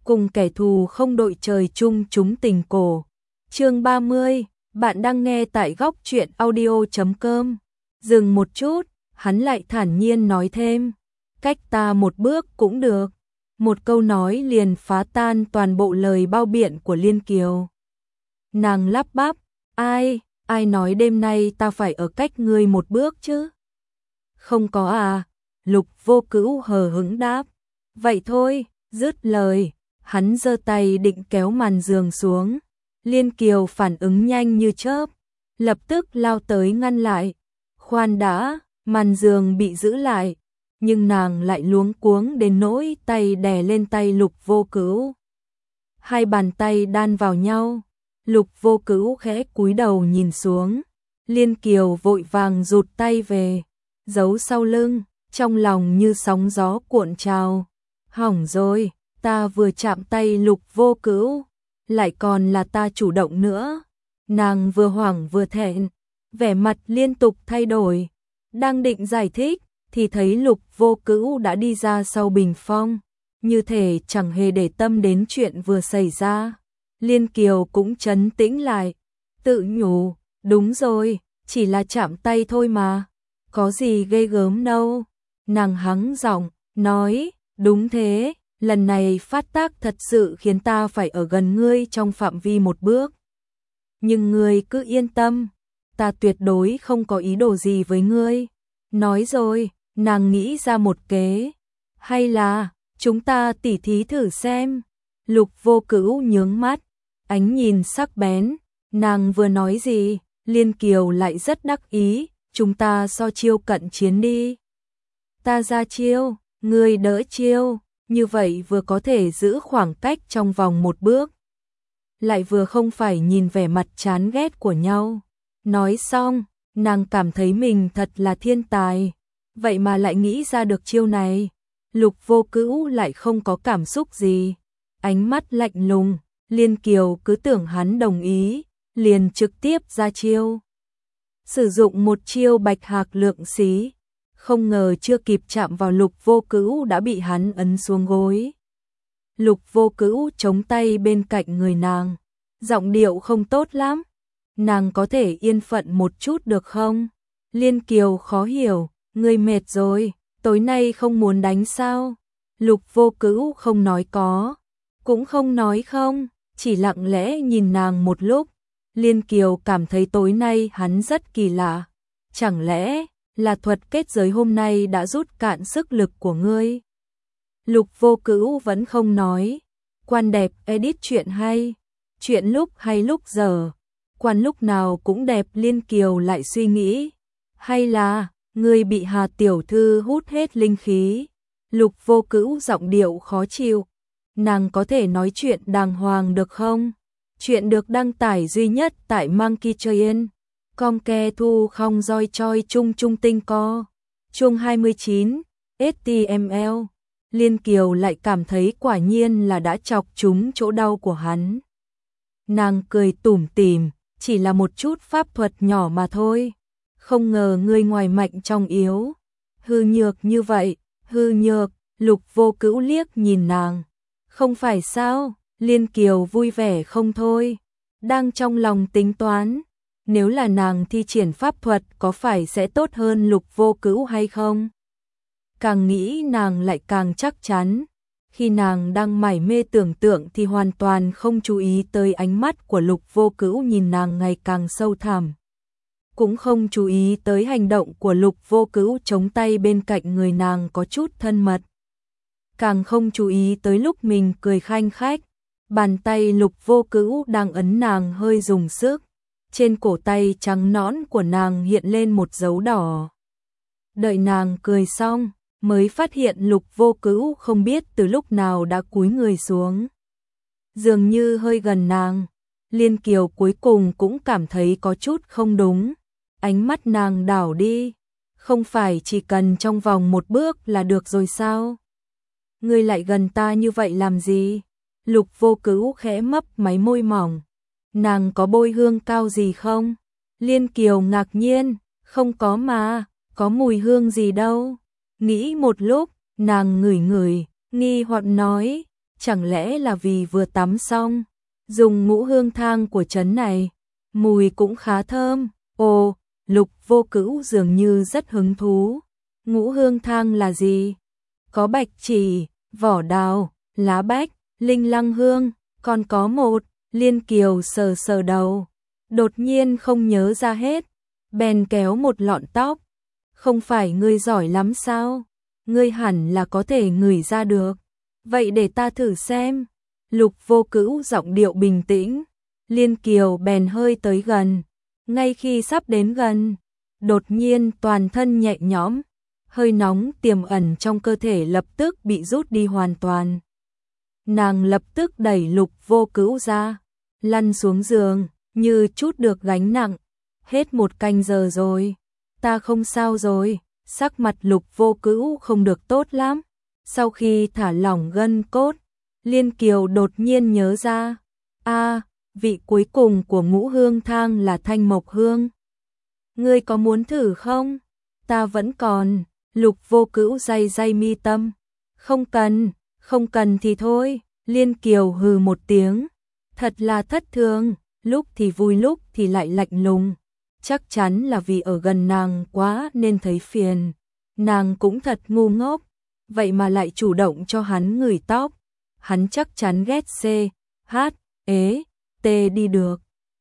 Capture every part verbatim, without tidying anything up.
cùng kẻ thù không đội trời chung chúng tình cổ. Chương ba mươi, bạn đang nghe tại góc truyện audio chấm com. Dừng một chút, hắn lại thản nhiên nói thêm, cách ta một bước cũng được. Một câu nói liền phá tan toàn bộ lời bao biện của Liên Kiều. Nàng lắp bắp, ai, ai nói đêm nay ta phải ở cách ngươi một bước chứ? Không có à, Lục Vô Cữu hờ hững đáp. Vậy thôi, dứt lời, hắn giơ tay định kéo màn giường xuống. Liên Kiều phản ứng nhanh như chớp, lập tức lao tới ngăn lại. Khoan đã, màn giường bị giữ lại, nhưng nàng lại luống cuống đến nỗi tay đè lên tay Lục Vô Cữu. Hai bàn tay đan vào nhau, Lục Vô Cữu khẽ cúi đầu nhìn xuống. Liên Kiều vội vàng rụt tay về, giấu sau lưng, trong lòng như sóng gió cuộn trào. Hỏng rồi, ta vừa chạm tay Lục Vô Cữu, lại còn là ta chủ động nữa. Nàng vừa hoảng vừa thẹn, vẻ mặt liên tục thay đổi. Đang định giải thích, thì thấy Lục Vô Cữu đã đi ra sau bình phong, như thể chẳng hề để tâm đến chuyện vừa xảy ra. Liên Kiều cũng trấn tĩnh lại, tự nhủ, đúng rồi, chỉ là chạm tay thôi mà, có gì ghê gớm đâu. Nàng hắng giọng, nói, đúng thế, lần này phát tác thật sự khiến ta phải ở gần ngươi trong phạm vi một bước. Nhưng ngươi cứ yên tâm, ta tuyệt đối không có ý đồ gì với ngươi. Nói rồi, nàng nghĩ ra một kế, hay là chúng ta tỉ thí thử xem. Lục Vô Cữu nhướng mắt, ánh nhìn sắc bén. Nàng vừa nói gì, Liên Kiều lại rất đắc ý, chúng ta so chiêu cận chiến đi. Ta ra chiêu, ngươi đỡ chiêu, như vậy vừa có thể giữ khoảng cách trong vòng một bước, lại vừa không phải nhìn vẻ mặt chán ghét của nhau. Nói xong, nàng cảm thấy mình thật là thiên tài, vậy mà lại nghĩ ra được chiêu này. Lục Vô Cữu lại không có cảm xúc gì, ánh mắt lạnh lùng. Liên Kiều cứ tưởng hắn đồng ý, liền trực tiếp ra chiêu. Sử dụng một chiêu bạch hạc lượng xí, không ngờ chưa kịp chạm vào Lục Vô Cữu đã bị hắn ấn xuống gối. Lục Vô Cữu chống tay bên cạnh người nàng, giọng điệu không tốt lắm. Nàng có thể yên phận một chút được không? Liên Kiều khó hiểu, ngươi mệt rồi, tối nay không muốn đánh sao? Lục Vô Cữu không nói có, cũng không nói không, chỉ lặng lẽ nhìn nàng một lúc. Liên Kiều cảm thấy tối nay hắn rất kỳ lạ. Chẳng lẽ là thuật kết giới hôm nay đã rút cạn sức lực của ngươi? Lục Vô Cữu vẫn không nói. Quan đẹp edit chuyện hay, chuyện lúc hay lúc giờ, quan lúc nào cũng đẹp. Liên Kiều lại suy nghĩ, hay là ngươi bị Hà tiểu thư hút hết linh khí? Lục Vô Cữu giọng điệu khó chịu. Nàng có thể nói chuyện đàng hoàng được không? Chuyện được đăng tải duy nhất tại Monkey Train. Com ke thu không roi choi chung chung tinh co. Chung hai mươi chín, ếch ti em lờ. Liên Kiều lại cảm thấy quả nhiên là đã chọc trúng chỗ đau của hắn. Nàng cười tủm tỉm, chỉ là một chút pháp thuật nhỏ mà thôi. Không ngờ ngươi ngoài mạnh trong yếu. Hư nhược như vậy, hư nhược. Lục Vô Cữu liếc nhìn nàng. Không phải sao? Liên Kiều vui vẻ không thôi, đang trong lòng tính toán, nếu là nàng thi triển pháp thuật có phải sẽ tốt hơn Lục Vô Cữu hay không? Càng nghĩ nàng lại càng chắc chắn, khi nàng đang mải mê tưởng tượng thì hoàn toàn không chú ý tới ánh mắt của Lục Vô Cữu nhìn nàng ngày càng sâu thẳm. Cũng không chú ý tới hành động của Lục Vô Cữu chống tay bên cạnh người nàng có chút thân mật. Càng không chú ý tới lúc mình cười khanh khách, bàn tay Lục Vô Cữu đang ấn nàng hơi dùng sức, trên cổ tay trắng nõn của nàng hiện lên một dấu đỏ. Đợi nàng cười xong, mới phát hiện Lục Vô Cữu không biết từ lúc nào đã cúi người xuống, dường như hơi gần nàng. Liên Kiều cuối cùng cũng cảm thấy có chút không đúng, ánh mắt nàng đảo đi, không phải chỉ cần trong vòng một bước là được rồi sao? Ngươi lại gần ta như vậy làm gì? Lục Vô Cữu khẽ mấp máy môi mỏng. Nàng có bôi hương cao gì không? Liên Kiều ngạc nhiên, không có mà, có mùi hương gì đâu. Nghĩ một lúc, nàng ngửi ngửi, nghi hoặc nói, chẳng lẽ là vì vừa tắm xong, dùng ngũ hương thang của trấn này, mùi cũng khá thơm. Ồ, Lục Vô Cữu dường như rất hứng thú. Ngũ hương thang là gì? Có bạch chỉ, vỏ đào, lá bách, linh lăng hương, còn có một. Liên Kiều sờ sờ đầu, đột nhiên không nhớ ra hết, bèn kéo một lọn tóc. Không phải ngươi giỏi lắm sao? Ngươi hẳn là có thể ngửi ra được. Vậy để ta thử xem. Lục Vô Cữu giọng điệu bình tĩnh. Liên Kiều bèn hơi tới gần. Ngay khi sắp đến gần, đột nhiên toàn thân nhẹ nhõm, hơi nóng tiềm ẩn trong cơ thể lập tức bị rút đi hoàn toàn. Nàng lập tức đẩy Lục Vô Cữu ra, lăn xuống giường, như chút được gánh nặng. Hết một canh giờ rồi, ta không sao rồi. Sắc mặt Lục Vô Cữu không được tốt lắm. Sau khi thả lỏng gân cốt, Liên Kiều đột nhiên nhớ ra, a, vị cuối cùng của ngũ hương thang là thanh mộc hương. Ngươi có muốn thử không? Ta vẫn còn. Lục Vô Cữu day day mi tâm. Không cần, không cần thì thôi. Liên Kiều hừ một tiếng. Thật là thất thường, lúc thì vui lúc thì lại lạnh lùng. Chắc chắn là vì ở gần nàng quá nên thấy phiền. Nàng cũng thật ngu ngốc, vậy mà lại chủ động cho hắn ngửi tóc. Hắn chắc chắn ghét C, H, ế, T đi được.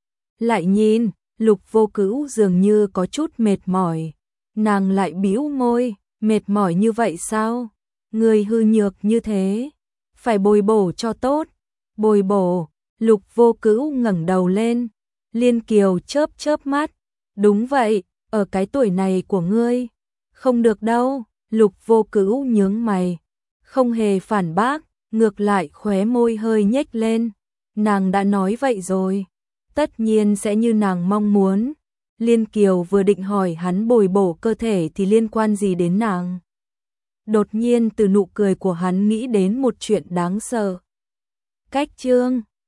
Lại nhìn, Lục Vô Cữu dường như có chút mệt mỏi. Nàng lại bĩu môi, mệt mỏi như vậy sao? Người hư nhược như thế, phải bồi bổ cho tốt. Bồi bổ. Lục Vô Cữu ngẩng đầu lên. Liên Kiều chớp chớp mắt. Đúng vậy, ở cái tuổi này của ngươi, không được đâu. Lục Vô Cữu nhướng mày, không hề phản bác, ngược lại khóe môi hơi nhếch lên. Nàng đã nói vậy rồi, tất nhiên sẽ như nàng mong muốn. Liên Kiều vừa định hỏi hắn bồi bổ cơ thể thì liên quan gì đến nàng. Đột nhiên từ nụ cười của hắn nghĩ đến một chuyện đáng sợ. Cách chương